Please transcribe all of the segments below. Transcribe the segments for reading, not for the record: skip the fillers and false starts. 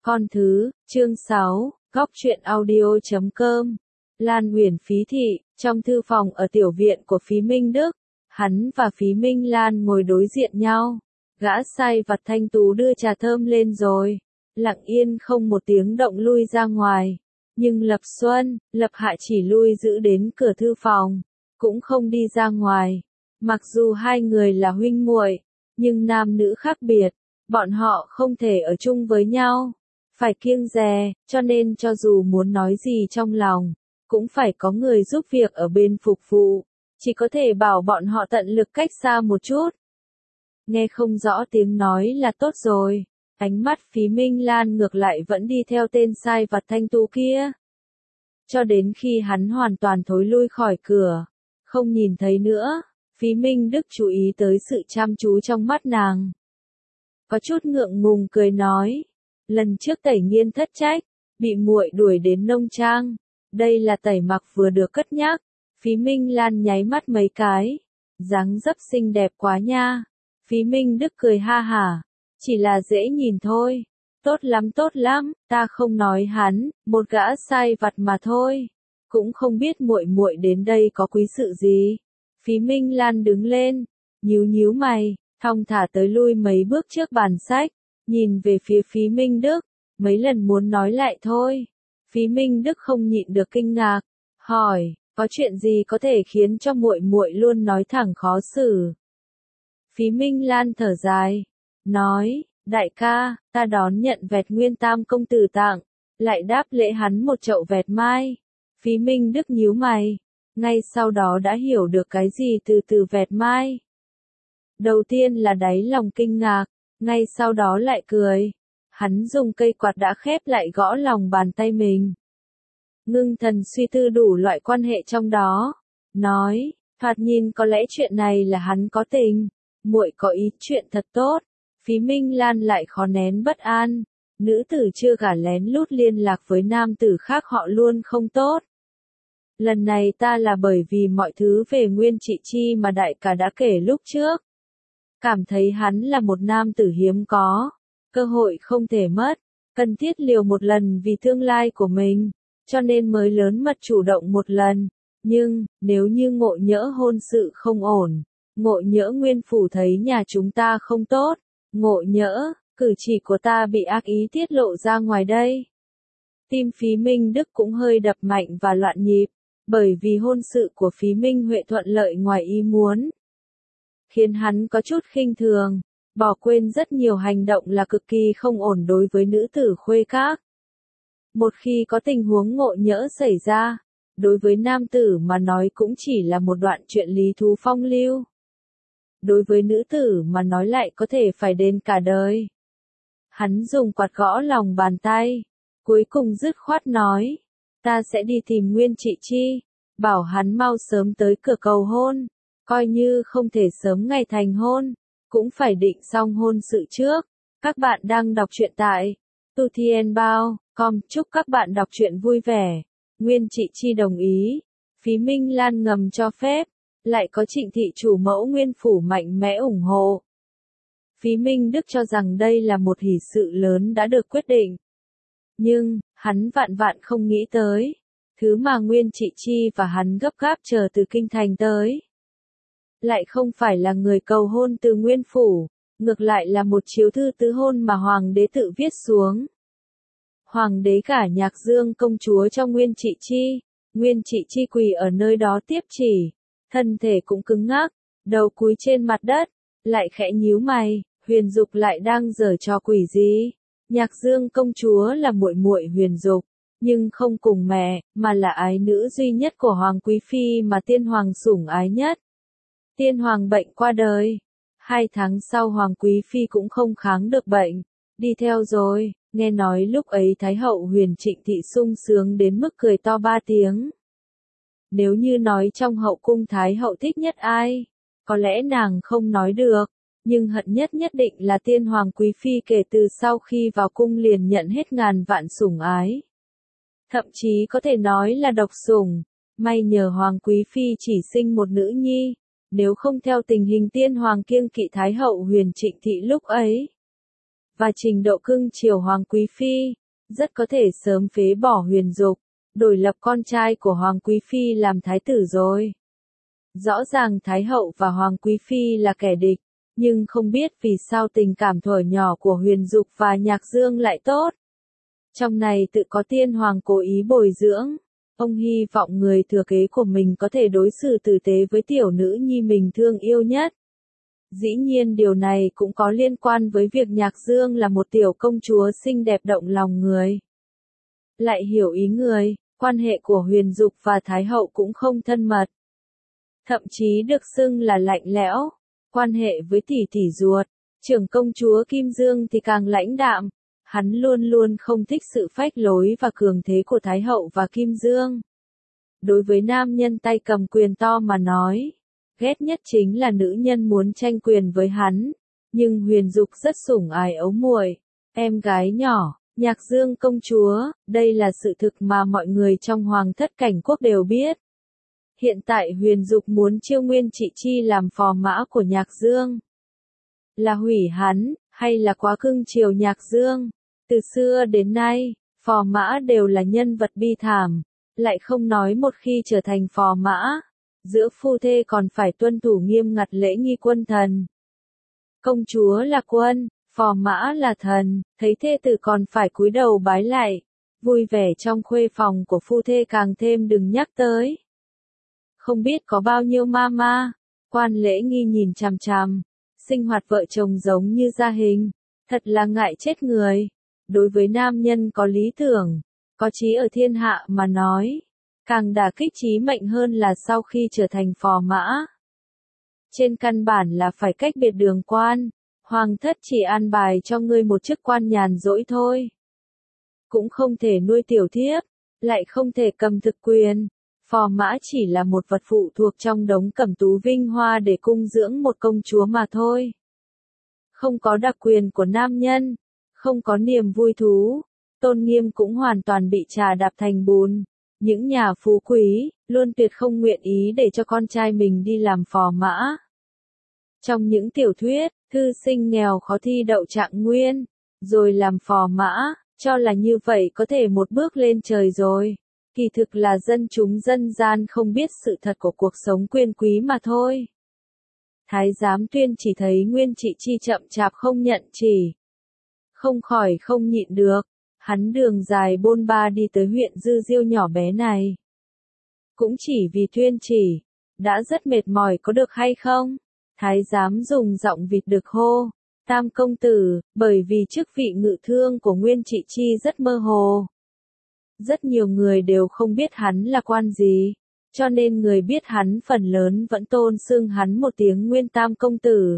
Con thứ, chương 6, góc truyện audio.com. Lan Uyển Phí Thị, trong thư phòng ở tiểu viện của Phí Minh Đức, hắn và Phí Minh Lan ngồi đối diện nhau. Gã sai vặt Thanh Tú đưa trà thơm lên rồi, lặng yên không một tiếng động lui ra ngoài. Nhưng Lập Xuân, Lập Hạ chỉ lui giữ đến cửa thư phòng, cũng không đi ra ngoài. Mặc dù hai người là huynh muội, nhưng nam nữ khác biệt, bọn họ không thể ở chung với nhau. Phải kiêng dè, cho nên cho dù muốn nói gì trong lòng, cũng phải có người giúp việc ở bên phục vụ, chỉ có thể bảo bọn họ tận lực cách xa một chút. Nghe không rõ tiếng nói là tốt rồi, ánh mắt Phí Minh Lan ngược lại vẫn đi theo tên sai vặt Thanh Tú kia. Cho đến khi hắn hoàn toàn thối lui khỏi cửa, không nhìn thấy nữa, Phí Minh Đức chú ý tới sự chăm chú trong mắt nàng. Có chút ngượng ngùng cười nói, lần trước Tẩy Nghiên thất trách, bị muội đuổi đến nông trang, đây là Tẩy Mặc vừa được cất nhắc. Phí Minh Lan nháy mắt mấy cái, dáng dấp xinh đẹp quá nha. Phí Minh Đức cười ha hả, chỉ là dễ nhìn thôi. Tốt lắm, ta không nói hắn, một gã sai vặt mà thôi, cũng không biết muội muội đến đây có quý sự gì. Phí Minh Lan đứng lên, nhíu mày, thong thả tới lui mấy bước trước bàn sách, nhìn về phía Phí Minh Đức, mấy lần muốn nói lại thôi. Phí Minh Đức không nhịn được kinh ngạc, hỏi, có chuyện gì có thể khiến cho muội muội luôn nói thẳng khó xử? Phí Minh Lan thở dài, nói, đại ca, ta đón nhận vẹt Nguyên Tam công tử tặng, lại đáp lễ hắn một chậu vẹt mai. Phí Minh Đức nhíu mày, ngay sau đó đã hiểu được cái gì từ vẹt mai. Đầu tiên là đáy lòng kinh ngạc, ngay sau đó lại cười. Hắn dùng cây quạt đã khép lại gõ lòng bàn tay mình. Ngưng thần suy tư đủ loại quan hệ trong đó, nói, thoạt nhìn có lẽ chuyện này là hắn có tình, muội có ý chuyện thật tốt. Phí Minh Lan lại khó nén bất an, nữ tử chưa gả lén lút liên lạc với nam tử khác họ luôn không tốt. Lần này ta là bởi vì mọi thứ về Nguyên Trị Chi mà đại ca đã kể lúc trước. Cảm thấy hắn là một nam tử hiếm có, cơ hội không thể mất, cần thiết liều một lần vì tương lai của mình, cho nên mới lớn mật chủ động một lần. Nhưng, nếu như Ngộ Nhỡ hôn sự không ổn, Ngộ Nhỡ nguyên phủ thấy nhà chúng ta không tốt, Ngộ Nhỡ, cử chỉ của ta bị ác ý tiết lộ ra ngoài đây. Tim Phí Minh Đức cũng hơi đập mạnh và loạn nhịp, bởi vì hôn sự của Phí Minh Huệ thuận lợi ngoài ý muốn, khiến hắn có chút khinh thường, bỏ quên rất nhiều hành động là cực kỳ không ổn đối với nữ tử khuê các. Một khi có tình huống Ngộ Nhỡ xảy ra, đối với nam tử mà nói cũng chỉ là một đoạn chuyện lý thú phong lưu. Đối với nữ tử mà nói lại có thể phải đền cả đời. Hắn dùng quạt gõ lòng bàn tay, cuối cùng dứt khoát nói, ta sẽ đi tìm Nguyên Trị Chi, bảo hắn mau sớm tới cửa cầu hôn, coi như không thể sớm ngày thành hôn, cũng phải định xong hôn sự trước. Các bạn đang đọc truyện tại Tu Thiên Bao, chúc các bạn đọc truyện vui vẻ. Nguyên Trị Chi đồng ý, Phí Minh Lan ngầm cho phép, lại có Trịnh thị chủ mẫu Nguyên phủ mạnh mẽ ủng hộ. Phí Minh Đức cho rằng đây là một hỷ sự lớn đã được quyết định. Nhưng, hắn vạn không nghĩ tới, thứ mà Nguyên Trị Chi và hắn gấp gáp chờ từ kinh thành tới, lại không phải là người cầu hôn từ Nguyên phủ, ngược lại là một chiếu thư tứ hôn mà hoàng đế tự viết xuống. Hoàng đế gả Nhạc Dương công chúa cho Nguyên Trị Chi, Nguyên Trị Chi quỳ ở nơi đó tiếp chỉ, thân thể cũng cứng ngắc, đầu cúi trên mặt đất, lại khẽ nhíu mày, Huyền Dục lại đang giở trò quỷ gì? Nhạc Dương công chúa là muội muội Huyền Dục, nhưng không cùng mẹ, mà là ái nữ duy nhất của Hoàng Quý Phi mà Tiên Hoàng sủng ái nhất. Tiên Hoàng bệnh qua đời, 2 tháng sau Hoàng Quý Phi cũng không kháng được bệnh, đi theo rồi. Nghe nói lúc ấy Thái hậu Huyền Trịnh thị sung sướng đến mức cười to 3 tiếng. Nếu như nói trong hậu cung Thái hậu thích nhất ai, có lẽ nàng không nói được, nhưng hận nhất định là Tiên Hoàng Quý Phi kể từ sau khi vào cung liền nhận hết ngàn vạn sủng ái. Thậm chí có thể nói là độc sủng, may nhờ Hoàng Quý Phi chỉ sinh một nữ nhi, nếu không theo tình hình Tiên Hoàng kiêng kỵ Thái hậu Huyền Trịnh thị lúc ấy, và trình độ cưng chiều Hoàng Quý Phi, rất có thể sớm phế bỏ Huyền Dục, đổi lập con trai của Hoàng Quý Phi làm thái tử rồi. Rõ ràng Thái hậu và Hoàng Quý Phi là kẻ địch, nhưng không biết vì sao tình cảm thuở nhỏ của Huyền Dục và Nhạc Dương lại tốt. Trong này tự có tiên hoàng cố ý bồi dưỡng. Ông hy vọng người thừa kế của mình có thể đối xử tử tế với tiểu nữ nhi mình thương yêu nhất. Dĩ nhiên điều này cũng có liên quan với việc Nhạc Dương là một tiểu công chúa xinh đẹp động lòng người. Lại hiểu ý người, quan hệ của Huyền Dục và Thái hậu cũng không thân mật. Thậm chí được xưng là lạnh lẽo. Quan hệ với tỷ tỷ ruột, trưởng công chúa Kim Dương thì càng lãnh đạm. Hắn luôn luôn không thích sự phách lối và cường thế của Thái hậu và Kim Dương. Đối với nam nhân tay cầm quyền to mà nói, ghét nhất chính là nữ nhân muốn tranh quyền với hắn. Nhưng Huyền Dục rất sủng ái ấu muội, em gái nhỏ, Nhạc Dương công chúa, đây là sự thực mà mọi người trong Hoàng thất Cảnh Quốc đều biết. Hiện tại Huyền Dục muốn chiêu Nguyên Trị Chi làm phò mã của Nhạc Dương. Là hủy hắn, hay là quá cưng chiều Nhạc Dương? Từ xưa đến nay, phò mã đều là nhân vật bi thảm, lại không nói một khi trở thành phò mã, giữa phu thê còn phải tuân thủ nghiêm ngặt lễ nghi quân thần. Công chúa là quân, phò mã là thần, thấy thê tử còn phải cúi đầu bái lạy, vui vẻ trong khuê phòng của phu thê càng thêm đừng nhắc tới. Không biết có bao nhiêu mama, quan lễ nghi nhìn chằm chằm, sinh hoạt vợ chồng giống như gia hình, thật là ngại chết người. Đối với nam nhân có lý tưởng, có chí ở thiên hạ mà nói, càng đả kích chí mệnh hơn là sau khi trở thành phò mã. Trên căn bản là phải cách biệt đường quan, Hoàng thất chỉ an bài cho ngươi một chức quan nhàn rỗi thôi. Cũng không thể nuôi tiểu thiếp, lại không thể cầm thực quyền. Phò mã chỉ là một vật phụ thuộc trong đống cẩm tú vinh hoa để cung dưỡng một công chúa mà thôi. Không có đặc quyền của nam nhân, không có niềm vui thú, tôn nghiêm cũng hoàn toàn bị trà đạp thành bùn. Những nhà phú quý, luôn tuyệt không nguyện ý để cho con trai mình đi làm phò mã. Trong những tiểu thuyết, thư sinh nghèo khó thi đậu trạng nguyên, rồi làm phò mã, cho là như vậy có thể một bước lên trời rồi. Kỳ thực là dân chúng dân gian không biết sự thật của cuộc sống quyền quý mà thôi. Thái giám Tuyên chỉ thấy Nguyên Trị Chi chậm chạp không nhận chỉ. Không khỏi không nhịn được, hắn đường dài bôn ba đi tới huyện Dư Diêu nhỏ bé này. Cũng chỉ vì Tuyên chỉ, đã rất mệt mỏi có được hay không? Thái giám dùng giọng vịt được hô, Tam công tử, bởi vì chức vị ngự thương của Nguyên Trị Chi rất mơ hồ. Rất nhiều người đều không biết hắn là quan gì, cho nên người biết hắn phần lớn vẫn tôn xưng hắn một tiếng Nguyên Tam công tử,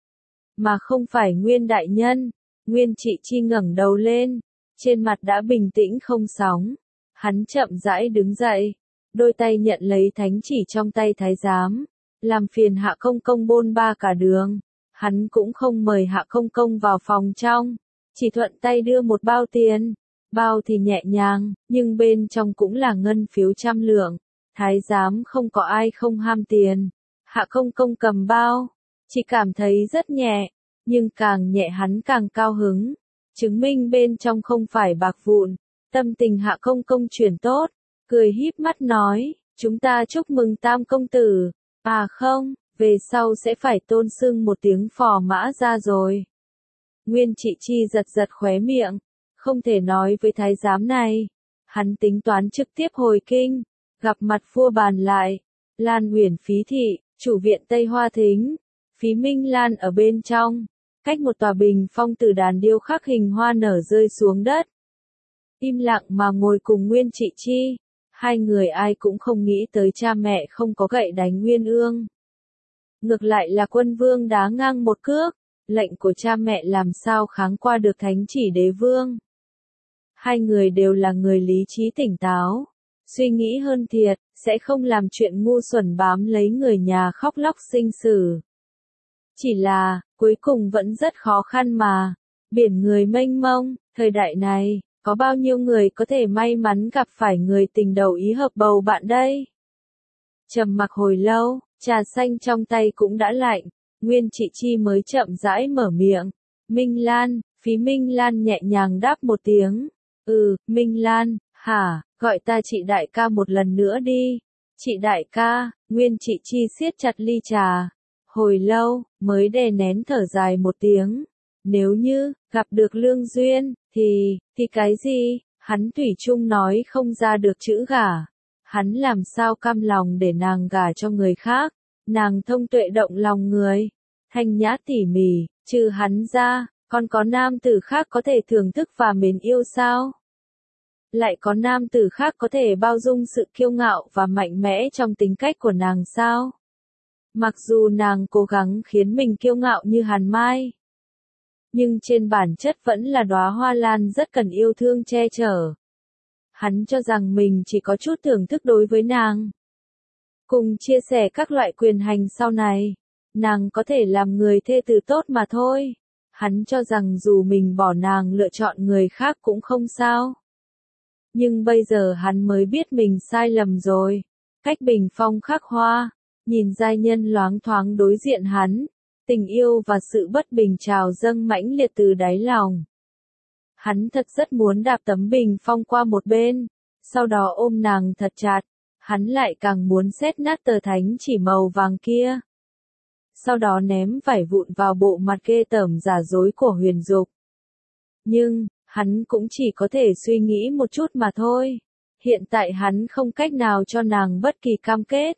mà không phải Nguyên đại nhân. Nguyên Trị Chi ngẩng đầu lên, trên mặt đã bình tĩnh không sóng. Hắn chậm rãi đứng dậy, đôi tay nhận lấy thánh chỉ trong tay thái giám, làm phiền Hạ công công bôn ba cả đường. Hắn cũng không mời Hạ công công vào phòng trong, chỉ thuận tay đưa một bao tiền. Bao thì nhẹ nhàng, nhưng bên trong cũng là ngân phiếu 100 lượng. Thái giám không có ai không ham tiền. Hạ công công cầm bao, chỉ cảm thấy rất nhẹ, nhưng càng nhẹ hắn càng cao hứng. Chứng minh bên trong không phải bạc vụn. Tâm tình Hạ công công chuyển tốt, cười híp mắt nói, chúng ta chúc mừng Tam công tử. À không, về sau sẽ phải tôn xưng một tiếng phò mã ra rồi. Nguyên Trị Chi giật giật khóe miệng. Không thể nói với thái giám này. Hắn tính toán trực tiếp hồi kinh, gặp mặt vua bàn lại. Lan Uyển Phí thị, chủ viện Tây Hoa Thính. Phí Minh Lan ở bên trong, cách một tòa bình phong từ đàn điêu khắc hình hoa nở rơi xuống đất. Im lặng mà ngồi cùng Nguyên Trị Chi. Hai người ai cũng không nghĩ tới cha mẹ không có gậy đánh Nguyên Ương. Ngược lại là Quân Vương đá ngang một cước. Lệnh của cha mẹ làm sao kháng qua được thánh chỉ đế vương. Hai người đều là người lý trí tỉnh táo, suy nghĩ hơn thiệt, sẽ không làm chuyện ngu xuẩn bám lấy người nhà khóc lóc sinh xử. Chỉ là, cuối cùng vẫn rất khó khăn mà. Biển người mênh mông, thời đại này, có bao nhiêu người có thể may mắn gặp phải người tình đầu ý hợp bầu bạn đây? Trầm mặc hồi lâu, trà xanh trong tay cũng đã lạnh, Nguyên Trị Chi mới chậm rãi mở miệng. Minh Lan, Phí Minh Lan nhẹ nhàng đáp một tiếng. Minh Lan, hả, gọi ta chị đại ca một lần nữa đi. Chị đại ca, Nguyên Chị Chi siết chặt ly trà. Hồi lâu, mới đè nén thở dài một tiếng. Nếu như, gặp được lương duyên, thì cái gì? Hắn thủy chung nói không ra được chữ gả. Hắn làm sao cam lòng để nàng gả cho người khác. Nàng thông tuệ động lòng người. Thanh nhã tỉ mỉ, trừ hắn ra, còn có nam tử khác có thể thưởng thức và mến yêu sao? Lại có nam tử khác có thể bao dung sự kiêu ngạo và mạnh mẽ trong tính cách của nàng sao? Mặc dù nàng cố gắng khiến mình kiêu ngạo như hàn mai, nhưng trên bản chất vẫn là đóa hoa lan rất cần yêu thương che chở. Hắn cho rằng mình chỉ có chút thưởng thức đối với nàng. Cùng chia sẻ các loại quyền hành sau này, nàng có thể làm người thê tử tốt mà thôi. Hắn cho rằng dù mình bỏ nàng lựa chọn người khác cũng không sao. Nhưng bây giờ hắn mới biết mình sai lầm rồi. Cách bình phong khắc hoa, nhìn giai nhân loáng thoáng đối diện hắn, tình yêu và sự bất bình trào dâng mãnh liệt từ đáy lòng. Hắn thật rất muốn đạp tấm bình phong qua một bên, sau đó ôm nàng thật chặt. Hắn lại càng muốn xét nát tờ thánh chỉ màu vàng kia. Sau đó ném vải vụn vào bộ mặt ghê tởm giả dối của Huyền Dục. Nhưng, hắn cũng chỉ có thể suy nghĩ một chút mà thôi. Hiện tại hắn không cách nào cho nàng bất kỳ cam kết.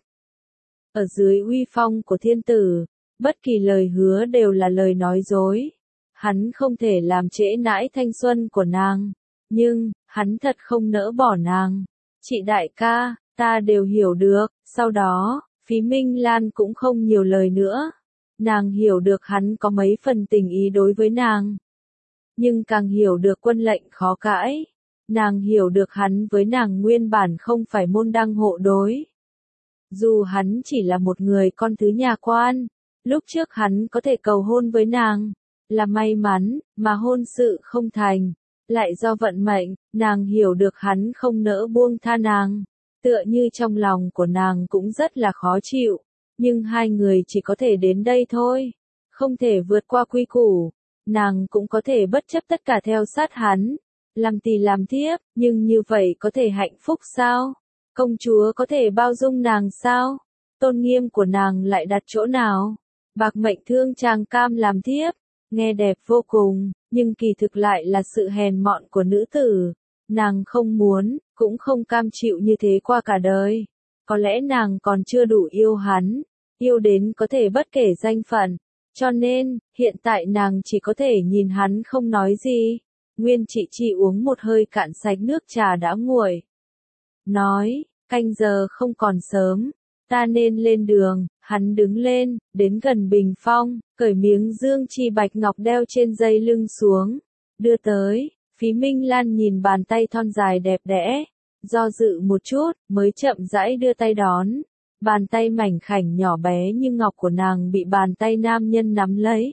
Ở dưới uy phong của thiên tử, bất kỳ lời hứa đều là lời nói dối. Hắn không thể làm trễ nãi thanh xuân của nàng. Nhưng, hắn thật không nỡ bỏ nàng. Chị đại ca, ta đều hiểu được. Sau đó, Phí Minh Lan cũng không nhiều lời nữa. Nàng hiểu được hắn có mấy phần tình ý đối với nàng. Nhưng càng hiểu được quân lệnh khó cãi. Nàng hiểu được hắn với nàng nguyên bản không phải môn đăng hộ đối. Dù hắn chỉ là một người con thứ nhà quan, lúc trước hắn có thể cầu hôn với nàng, là may mắn, mà hôn sự không thành, lại do vận mệnh, nàng hiểu được hắn không nỡ buông tha nàng, tựa như trong lòng của nàng cũng rất là khó chịu, nhưng hai người chỉ có thể đến đây thôi, không thể vượt qua quy củ, nàng cũng có thể bất chấp tất cả theo sát hắn, làm tỳ làm thiếp, nhưng như vậy có thể hạnh phúc sao? Công chúa có thể bao dung nàng sao? Tôn nghiêm của nàng lại đặt chỗ nào? Bạc mệnh thương chàng cam làm thiếp, nghe đẹp vô cùng, nhưng kỳ thực lại là sự hèn mọn của nữ tử. Nàng không muốn, cũng không cam chịu như thế qua cả đời. Có lẽ nàng còn chưa đủ yêu hắn, yêu đến có thể bất kể danh phận. Cho nên, hiện tại nàng chỉ có thể nhìn hắn không nói gì. Nguyên Chị Chi uống một hơi cạn sạch nước trà đã nguội. Nói, canh giờ không còn sớm, ta nên lên đường. Hắn đứng lên, đến gần bình phong, cởi miếng dương chi bạch ngọc đeo trên dây lưng xuống, đưa tới. Phí Minh Lan nhìn bàn tay thon dài đẹp đẽ, do dự một chút, mới chậm rãi đưa tay đón. Bàn tay mảnh khảnh nhỏ bé như ngọc của nàng bị bàn tay nam nhân nắm lấy.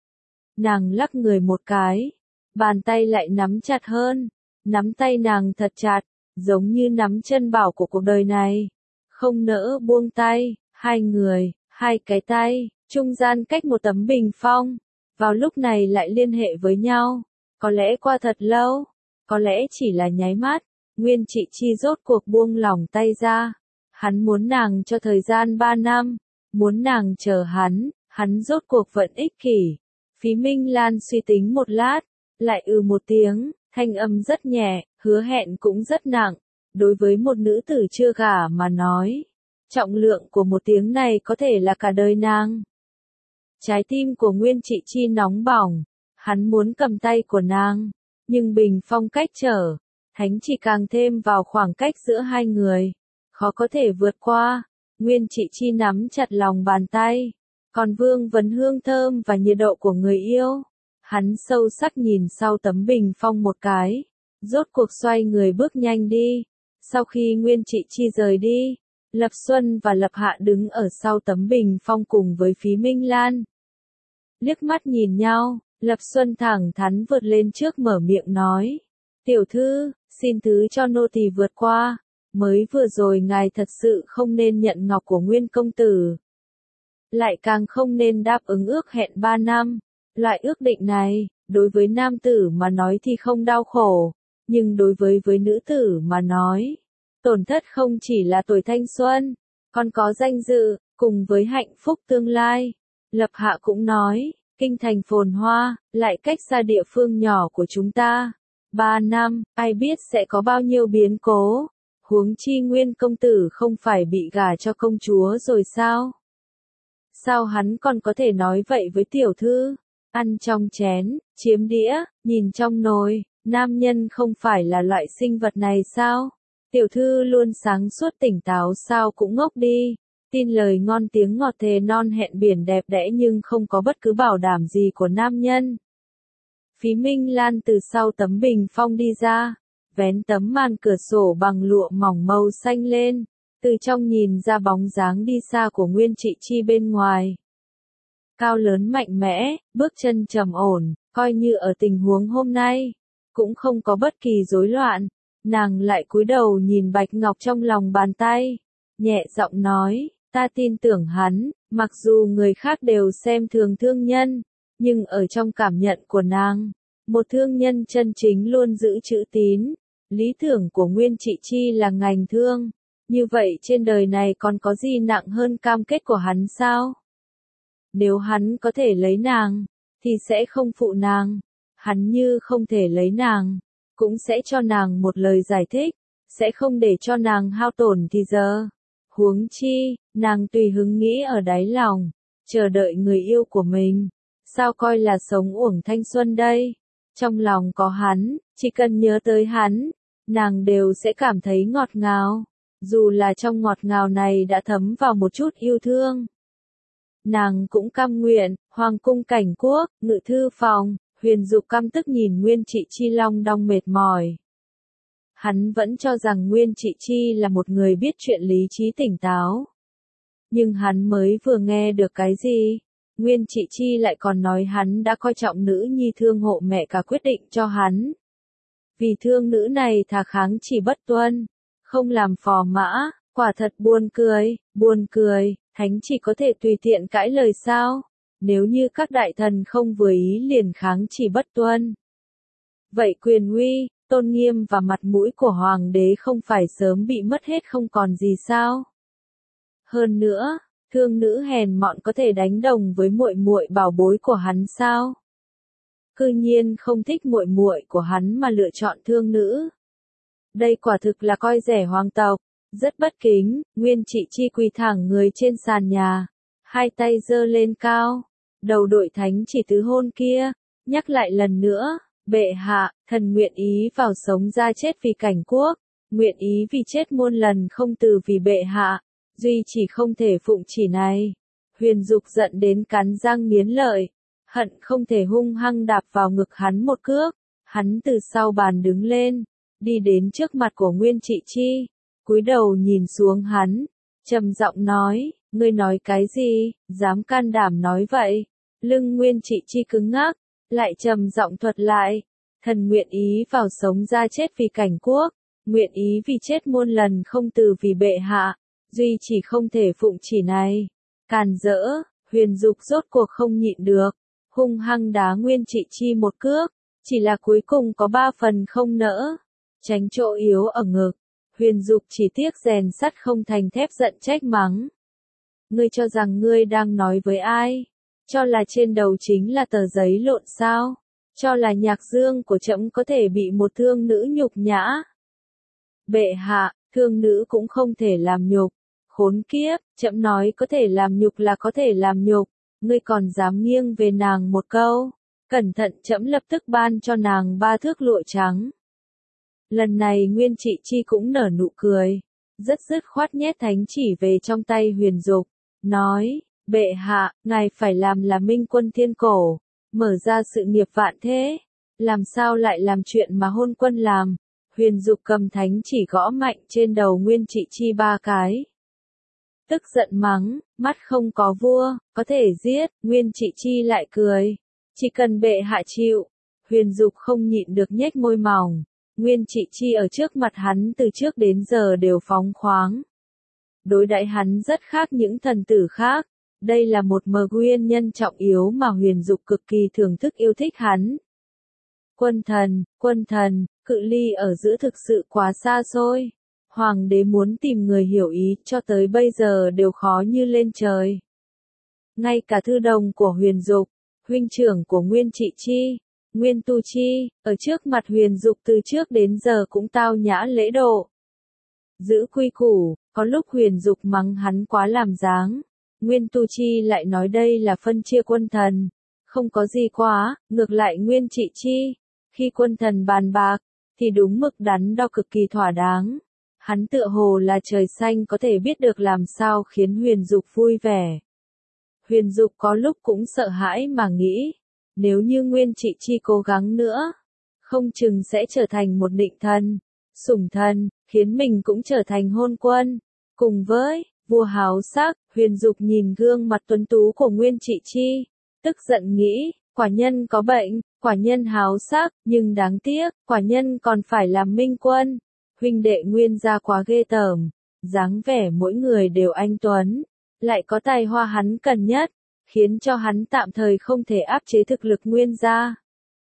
Nàng lắc người một cái, bàn tay lại nắm chặt hơn, nắm tay nàng thật chặt, giống như nắm chân bảo của cuộc đời này. Không nỡ buông tay, hai người, hai cái tay, trung gian cách một tấm bình phong, vào lúc này lại liên hệ với nhau. Có lẽ qua thật lâu, có lẽ chỉ là nháy mắt, Nguyên Chị Chi rốt cuộc buông lỏng tay ra. Hắn muốn nàng cho thời gian 3 năm, muốn nàng chờ hắn rốt cuộc vẫn ích kỷ. Phí Minh Lan suy tính một lát, lại một tiếng, thanh âm rất nhẹ, hứa hẹn cũng rất nặng. Đối với một nữ tử chưa gả mà nói, trọng lượng của một tiếng này có thể là cả đời nàng. Trái tim của Nguyên Chị Chi nóng bỏng, hắn muốn cầm tay của nàng, nhưng bình phong cách trở, thánh chỉ càng thêm vào khoảng cách giữa hai người, khó có thể vượt qua. Nguyên Chị Chi nắm chặt lòng bàn tay, còn vương vấn hương thơm và nhiệt độ của người yêu. Hắn sâu sắc nhìn sau tấm bình phong một cái, rốt cuộc xoay người bước nhanh đi. Sau khi Nguyên Chị Chi rời đi, Lập Xuân và Lập Hạ đứng ở sau tấm bình phong cùng với Phí Minh Lan. Liếc mắt nhìn nhau, Lập Xuân thẳng thắn vượt lên trước mở miệng nói. Tiểu thư, xin thứ cho nô tỳ vượt qua. Mới vừa rồi ngài thật sự không nên nhận ngọc của Nguyên công tử. Lại càng không nên đáp ứng ước hẹn 3 năm. Loại ước định này, Đối với nam tử mà nói thì không đau khổ, nhưng đối với nữ tử mà nói, tổn thất không chỉ là tuổi thanh xuân, còn có danh dự, cùng với hạnh phúc tương lai. Lập Hạ cũng nói, kinh thành phồn hoa, lại cách xa địa phương nhỏ của chúng ta. 3 năm, ai biết sẽ có bao nhiêu biến cố. Huống chi Nguyên công tử không phải bị gả cho công chúa rồi sao? Sao hắn còn có thể nói vậy với tiểu thư? Ăn trong chén, chiếm đĩa, nhìn trong nồi, nam nhân không phải là loại sinh vật này sao? Tiểu thư luôn sáng suốt tỉnh táo sao cũng ngốc đi. Tin lời ngon tiếng ngọt thề non hẹn biển đẹp đẽ nhưng không có bất cứ bảo đảm gì của nam nhân. Phí Minh Lan từ sau tấm bình phong đi ra, vén tấm màn cửa sổ bằng lụa mỏng màu xanh lên, từ trong nhìn ra bóng dáng đi xa của Nguyên Trị Chi bên ngoài. Cao lớn mạnh mẽ, bước chân trầm ổn, coi như ở tình huống hôm nay, cũng không có bất kỳ rối loạn. Nàng lại cúi đầu nhìn bạch ngọc trong lòng bàn tay, nhẹ giọng nói, ta tin tưởng hắn, mặc dù người khác đều xem thường thương nhân, nhưng ở trong cảm nhận của nàng, một thương nhân chân chính luôn giữ chữ tín. Lý tưởng của Nguyên Trị Chi là ngành thương, như vậy trên đời này còn có gì nặng hơn cam kết của hắn sao? Nếu hắn có thể lấy nàng, thì sẽ không phụ nàng, hắn như không thể lấy nàng, cũng sẽ cho nàng một lời giải thích, sẽ không để cho nàng hao tổn thì giờ. Huống chi, nàng tùy hứng nghĩ ở đáy lòng, chờ đợi người yêu của mình, sao coi là sống uổng thanh xuân đây? Trong lòng có hắn, chỉ cần nhớ tới hắn, nàng đều sẽ cảm thấy ngọt ngào, dù là trong ngọt ngào này đã thấm vào một chút yêu thương. Nàng cũng cam nguyện, hoàng cung cảnh quốc, ngự thư phòng, Huyền Dục căm tức nhìn Nguyên Trị Chi long đong mệt mỏi. Hắn vẫn cho rằng Nguyên Trị Chi là một người biết chuyện lý trí tỉnh táo. Nhưng hắn mới vừa nghe được cái gì? Nguyên Trị Chi lại còn nói hắn đã coi trọng nữ nhi thương hộ mẹ cả quyết định cho hắn. Vì thương nữ này thà kháng chỉ bất tuân, không làm phò mã, quả thật buồn cười, thánh chỉ có thể tùy tiện cãi lời sao? Nếu như các đại thần không vừa ý liền kháng chỉ bất tuân. Vậy quyền uy, tôn nghiêm và mặt mũi của hoàng đế không phải sớm bị mất hết không còn gì sao? Hơn nữa, thương nữ hèn mọn có thể đánh đồng với muội muội bảo bối của hắn sao? Cư nhiên không thích muội muội của hắn mà lựa chọn thương nữ. Đây quả thực là coi rẻ hoàng tộc, rất bất kính. Nguyên Trị Chi quỳ thẳng người trên sàn nhà, hai tay giơ lên cao, đầu đội thánh chỉ tứ hôn kia, nhắc lại lần nữa, bệ hạ, thần nguyện ý vào sống ra chết vì cảnh quốc, nguyện ý vì chết muôn lần không từ vì bệ hạ, duy chỉ không thể phụng chỉ này. Huyền Dục giận đến cắn răng nghiến lợi, hận không thể hung hăng đạp vào ngực hắn một cước. Hắn từ sau bàn đứng lên, đi đến trước mặt của Nguyên Trị Chi, cúi đầu nhìn xuống hắn, trầm giọng nói, ngươi nói cái gì, dám can đảm nói vậy? Lưng Nguyên Trị Chi cứng ngắc, lại trầm giọng thuật lại, thần nguyện ý vào sống ra chết vì cảnh quốc, nguyện ý vì chết muôn lần không từ vì bệ hạ, duy chỉ không thể phụng chỉ này. Càn rỡ, Huyền Dục rốt cuộc không nhịn được, hung hăng đá Nguyên Trị Chi một cước, chỉ là cuối cùng có 3 phần không nỡ, tránh chỗ yếu ở ngực. Huyền Dục chỉ tiếc rèn sắt không thành thép giận trách mắng. Ngươi cho rằng ngươi đang nói với ai? Cho là trên đầu chính là tờ giấy lộn sao? Cho là nhạc dương của trẫm có thể bị một thương nữ nhục nhã? Bệ hạ, thương nữ cũng không thể làm nhục. Khốn kiếp, trẫm nói có thể làm nhục là có thể làm nhục, ngươi còn dám nghiêng về nàng một câu? Cẩn thận trẫm lập tức ban cho nàng 3 thước lụa trắng. Lần này Nguyên Trị Chi cũng nở nụ cười, rất dứt khoát nhét thánh chỉ về trong tay Huyền Dục, nói, bệ hạ, ngài phải làm là minh quân thiên cổ, mở ra sự nghiệp vạn thế, làm sao lại làm chuyện mà hôn quân làm? Huyền Dục cầm thánh chỉ gõ mạnh trên đầu Nguyên Trị Chi 3 cái. Tức giận mắng, mắt không có vua, có thể giết. Nguyên Trị Chi lại cười, chỉ cần bệ hạ chịu. Huyền Dục không nhịn được nhếch môi mỏng. Nguyên Trị Chi ở trước mặt hắn từ trước đến giờ đều phóng khoáng. Đối đãi hắn rất khác những thần tử khác. Đây là một nguyên nhân trọng yếu mà Huyền Dục cực kỳ thưởng thức yêu thích hắn. Quân thần, cự ly ở giữa thực sự quá xa xôi. Hoàng đế muốn tìm người hiểu ý cho tới bây giờ đều khó như lên trời. Ngay cả thư đồng của Huyền Dục, huynh trưởng của Nguyên Trị Chi, Nguyên Tu Chi, ở trước mặt Huyền Dục từ trước đến giờ cũng tao nhã lễ độ. Giữ quy củ, có lúc Huyền Dục mắng hắn quá làm dáng. Nguyên Tu Chi lại nói đây là phân chia quân thần. Không có gì quá, ngược lại Nguyên Trị Chi. Khi quân thần bàn bạc, thì đúng mực đắn đo cực kỳ thỏa đáng. Hắn tựa hồ là trời xanh có thể biết được làm sao khiến Huyền Dục vui vẻ. Huyền Dục có lúc cũng sợ hãi mà nghĩ, nếu như Nguyên Trị Chi cố gắng nữa, không chừng sẽ trở thành một định thần, sủng thần, khiến mình cũng trở thành hôn quân. Cùng với vua háo sắc, Huyền Dục nhìn gương mặt tuấn tú của Nguyên Trị Chi, tức giận nghĩ, quả nhân có bệnh, quả nhân háo sắc, nhưng đáng tiếc, quả nhân còn phải làm minh quân. Huynh đệ Nguyên gia quá ghê tởm, dáng vẻ mỗi người đều anh tuấn, lại có tài hoa hắn cần nhất, khiến cho hắn tạm thời không thể áp chế thực lực Nguyên gia.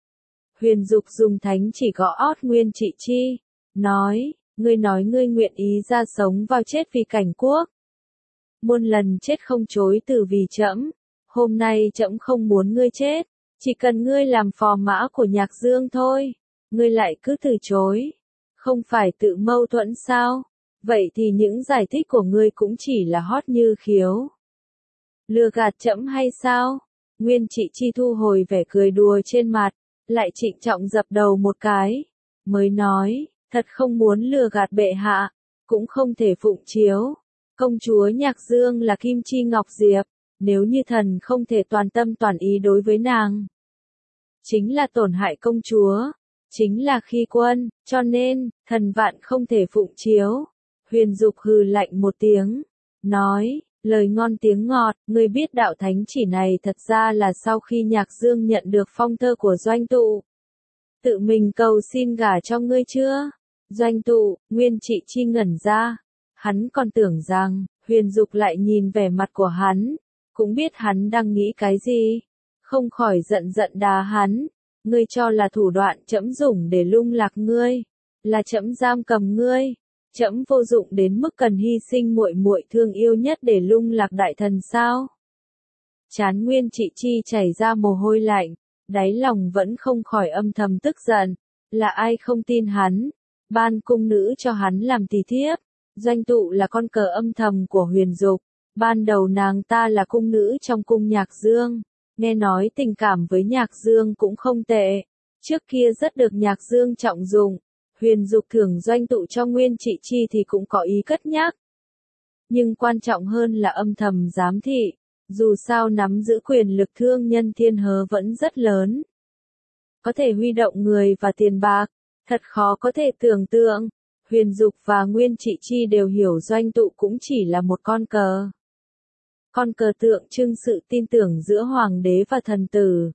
Huyền Dục dùng thánh chỉ gõ ót Nguyên Trị Chi, nói ngươi nguyện ý ra sống vào chết vì cảnh quốc. Muôn lần chết không chối từ vì trẫm, hôm nay trẫm không muốn ngươi chết, chỉ cần ngươi làm phò mã của Nhạc Dương thôi, ngươi lại cứ từ chối. Không phải tự mâu thuẫn sao? Vậy thì những giải thích của ngươi cũng chỉ là hót như khiếu. Lừa gạt trẫm hay sao? Nguyên Trị Chi thu hồi vẻ cười đùa trên mặt, lại trịnh trọng dập đầu một cái, mới nói, thật không muốn lừa gạt bệ hạ, cũng không thể phụng chiếu. Công chúa Nhạc Dương là Kim Chi Ngọc Diệp, nếu như thần không thể toàn tâm toàn ý đối với nàng, chính là tổn hại công chúa. Chính là khi quân, cho nên, thần vạn không thể phụng chiếu. Huyền Dục hừ lạnh một tiếng, nói, lời ngon tiếng ngọt, ngươi biết đạo thánh chỉ này thật ra là sau khi Nhạc Dương nhận được phong thơ của Doanh Tụ. Tự mình cầu xin gả cho ngươi chưa? Doanh Tụ, Nguyên Trị Chi ngẩn ra, hắn còn tưởng rằng, Huyền Dục lại nhìn vẻ mặt của hắn, cũng biết hắn đang nghĩ cái gì, không khỏi giận đá hắn. Ngươi cho là thủ đoạn trẫm dùng để lung lạc ngươi, là trẫm giam cầm ngươi, trẫm vô dụng đến mức cần hy sinh muội muội thương yêu nhất để lung lạc đại thần sao? Trán Nguyên Trị Chi chảy ra mồ hôi lạnh, đáy lòng vẫn không khỏi âm thầm tức giận, là ai không tin hắn, ban cung nữ cho hắn làm tỳ thiếp. Doanh Tụ là con cờ âm thầm của Huyền Dục, ban đầu nàng ta là cung nữ trong cung Nhạc Dương. Nghe nói tình cảm với Nhạc Dương cũng không tệ, trước kia rất được Nhạc Dương trọng dụng, Huyền Dục thưởng Doanh Tụ cho Nguyên Trị Chi thì cũng có ý cất nhắc. Nhưng quan trọng hơn là âm thầm giám thị, dù sao nắm giữ quyền lực thương nhân thiên hớ vẫn rất lớn. Có thể huy động người và tiền bạc, thật khó có thể tưởng tượng. Huyền Dục và Nguyên Trị Chi đều hiểu Doanh Tụ cũng chỉ là một con cờ. Con cờ tượng trưng sự tin tưởng giữa hoàng đế và thần tử.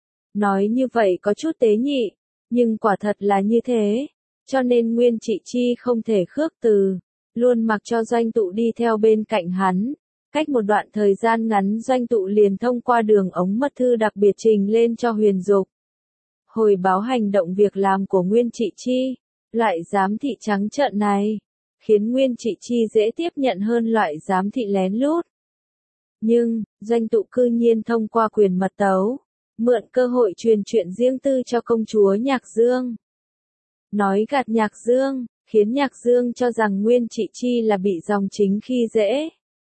Nói như vậy có chút tế nhị, nhưng quả thật là như thế, cho nên Nguyên Trị Chi không thể khước từ, luôn mặc cho Doanh Tụ đi theo bên cạnh hắn. Cách một đoạn thời gian ngắn Doanh Tụ liền thông qua đường ống mật thư đặc biệt trình lên cho Huyền Dục. Hồi báo hành động việc làm của Nguyên Trị Chi, loại giám thị trắng trợn này, khiến Nguyên Trị Chi dễ tiếp nhận hơn loại giám thị lén lút. Nhưng, Doanh Tụ cư nhiên thông qua quyền mật tấu, mượn cơ hội truyền chuyện riêng tư cho công chúa Nhạc Dương. Nói gạt Nhạc Dương, khiến Nhạc Dương cho rằng Nguyên Trị Chi là bị dòng chính khi dễ.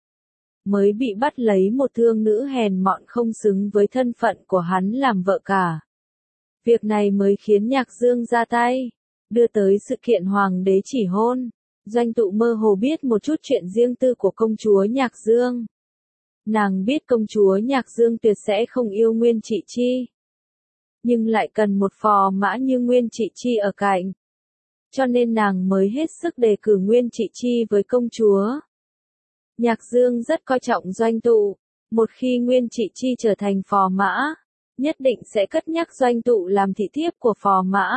Mới bị bắt lấy một thương nữ hèn mọn không xứng với thân phận của hắn làm vợ cả. Việc này mới khiến Nhạc Dương ra tay, đưa tới sự kiện hoàng đế chỉ hôn. Doanh Tụ mơ hồ biết một chút chuyện riêng tư của công chúa Nhạc Dương. Nàng biết công chúa Nhạc Dương tuyệt sẽ không yêu Nguyên Trị Chi, nhưng lại cần một phò mã như Nguyên Trị Chi ở cạnh. Cho nên nàng mới hết sức đề cử Nguyên Trị Chi với công chúa. Nhạc Dương rất coi trọng Doanh Tụ, một khi Nguyên Trị Chi trở thành phò mã, nhất định sẽ cất nhắc Doanh Tụ làm thị thiếp của phò mã.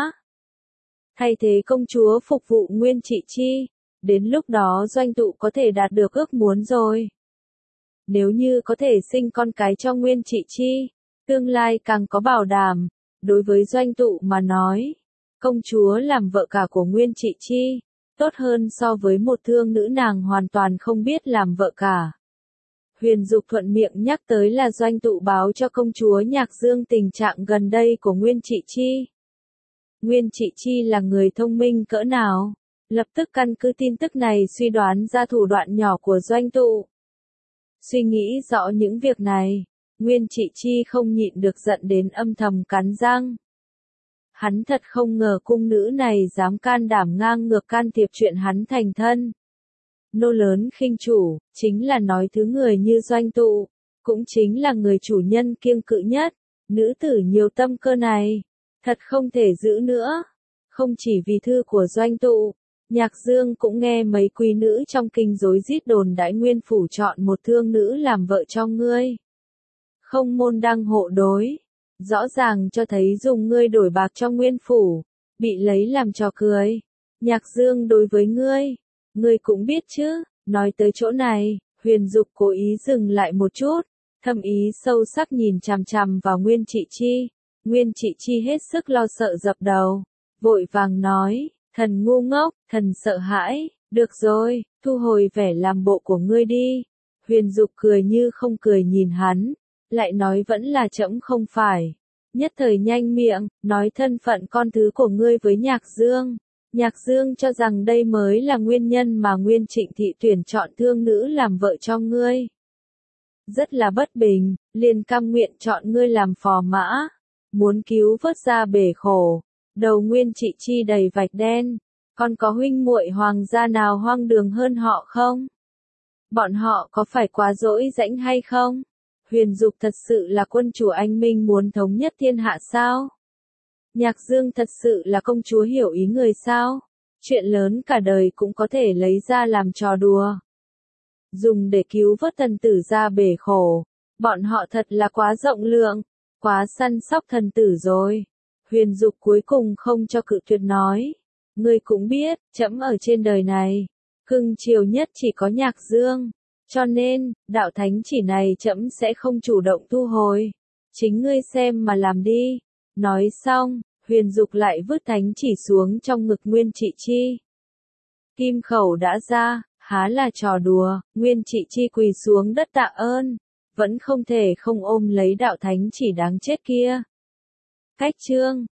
Thay thế công chúa phục vụ Nguyên Trị Chi, đến lúc đó Doanh Tụ có thể đạt được ước muốn rồi. Nếu như có thể sinh con cái cho Nguyên Trị Chi, tương lai càng có bảo đảm, Đối với doanh tụ mà nói, công chúa làm vợ cả của Nguyên Trị Chi, tốt hơn so với một thương nữ nàng hoàn toàn không biết làm vợ cả. Huyền Dục thuận miệng nhắc tới là doanh tụ báo cho công chúa Nhạc Dương tình trạng gần đây của Nguyên Trị Chi. Nguyên Trị Chi là người thông minh cỡ nào? Lập tức căn cứ tin tức này suy đoán ra thủ đoạn nhỏ của doanh tụ. Suy nghĩ rõ những việc này, Nguyên Trị Chi không nhịn được giận đến âm thầm cắn răng. Hắn thật không ngờ cung nữ này dám can đảm ngang ngược can thiệp chuyện hắn thành thân. Nô lớn khinh chủ, chính là nói thứ người như doanh tụ, cũng chính là người chủ nhân kiêng cự nhất, nữ tử nhiều tâm cơ này, thật không thể giữ nữa. Không chỉ vì thư của doanh tụ, Nhạc Dương cũng nghe mấy quý nữ trong kinh rối rít đồn đãi Nguyên phủ chọn một thương nữ làm vợ cho ngươi. Không môn đăng hộ đối, rõ ràng cho thấy dùng ngươi đổi bạc cho Nguyên phủ, bị lấy làm trò cười. Nhạc Dương đối với ngươi cũng biết chứ. Nói tới chỗ này, Huyền Dục cố ý dừng lại một chút, thâm ý sâu sắc nhìn chằm chằm vào Nguyên Trị Chi. Nguyên Trị Chi hết sức lo sợ dập đầu, vội vàng nói, thần ngu ngốc, thần sợ hãi, được rồi, thu hồi vẻ làm bộ của ngươi đi. Huyền Dục cười như không cười nhìn hắn, lại nói vẫn là trẫm không phải. Nhất thời nhanh miệng, nói thân phận con thứ của ngươi với Nhạc Dương. Nhạc Dương cho rằng đây mới là nguyên nhân mà Nguyên Trịnh Thị tuyển chọn thương nữ làm vợ cho ngươi. Rất là bất bình, liền cam nguyện chọn ngươi làm phò mã, muốn cứu vớt ra bể khổ. Đầu Nguyên Trị Chi đầy vạch đen, còn có huynh muội hoàng gia nào hoang đường hơn họ không? Bọn họ có phải quá dỗi dãnh hay không? Huyền Dục thật sự là quân chủ anh minh muốn thống nhất thiên hạ sao? Nhạc Dương thật sự là công chúa hiểu ý người sao? Chuyện lớn cả đời cũng có thể lấy ra làm trò đùa. Dùng để cứu vớt thần tử ra bể khổ. Bọn họ thật là quá rộng lượng, quá săn sóc thần tử rồi. Huyền Dục cuối cùng không cho cự tuyệt nói. Ngươi cũng biết, trẫm ở trên đời này, cưng chiều nhất chỉ có Nhạc Dương. Cho nên, đạo thánh chỉ này trẫm sẽ không chủ động thu hồi. Chính ngươi xem mà làm đi. Nói xong, Huyền Dục lại vứt thánh chỉ xuống trong ngực Nguyên Trị Chi. Kim khẩu đã ra, há là trò đùa. Nguyên Trị Chi quỳ xuống đất tạ ơn, vẫn không thể không ôm lấy đạo thánh chỉ đáng chết kia. Cách chương